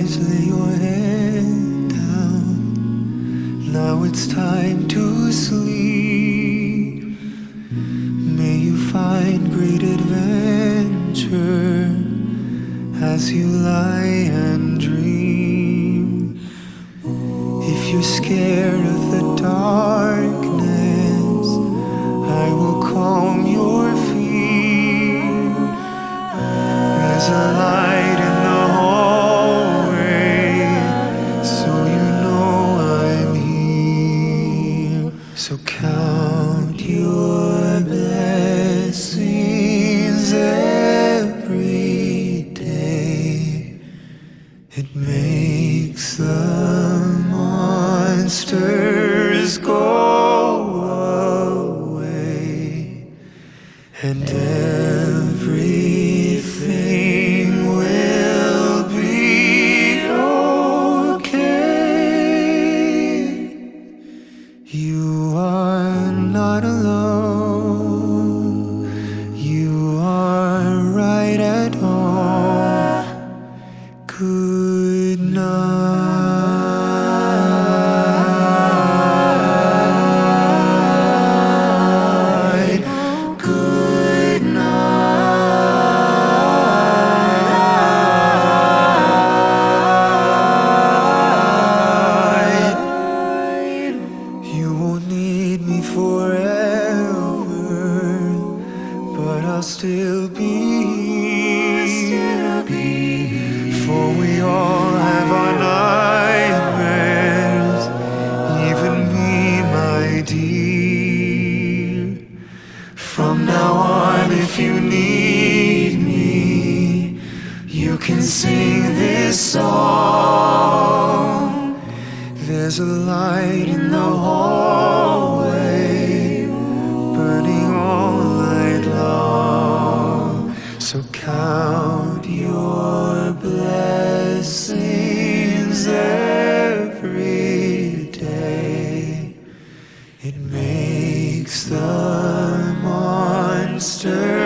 Please lay your head down. Now it's time to sleep. May you find great adventure as you lie and dream. If you're scared of the darkness, I will calm your fear. There's a light in the hallway, so you know I'm here. So count your blessings every day. It makes the monsters go away, and everything will be okay. You are not alone. You are right at home. Good night. Good night. You won't need me forever, but I'll still be here. For we all have our nightmares, even me, my dear. From now on, if you need me, you can sing this song. There's a light in the hallway, burning all night long. So count your blessings every day. It makes the monster